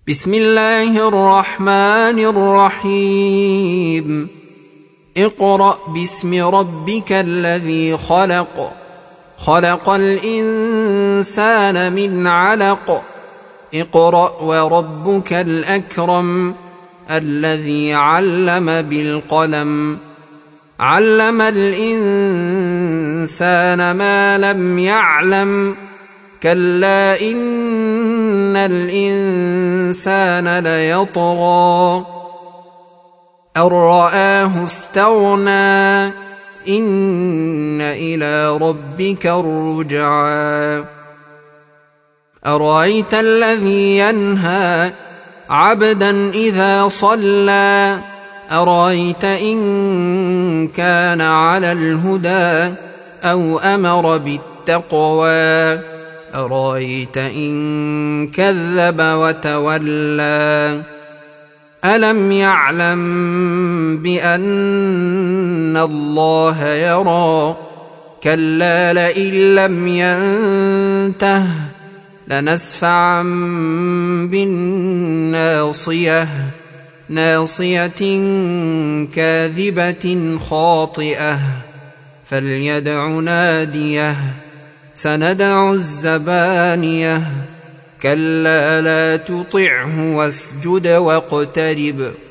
بسم الله الرحمن الرحيم اقرأ باسم ربك الذي خلق خلق الإنسان من علق اقرأ وربك الأكرم الذي علم بالقلم علم الإنسان ما لم يعلم كلا إن الإنسان ليطغى أن رآه استغنى إن إلى ربك الرجعى أرأيت الذي ينهى عبدا إذا صلى أرأيت إن كان على الهدى أو أمر بالتقوى أرأيت إن كذب وتولى ألم يعلم بأن الله يرى كلا لئن لم ينته لنسفعا بالناصية ناصية كاذبة خاطئة فليدع ناديه سندع الزبانية كلا لا تطعه واسجد واقترب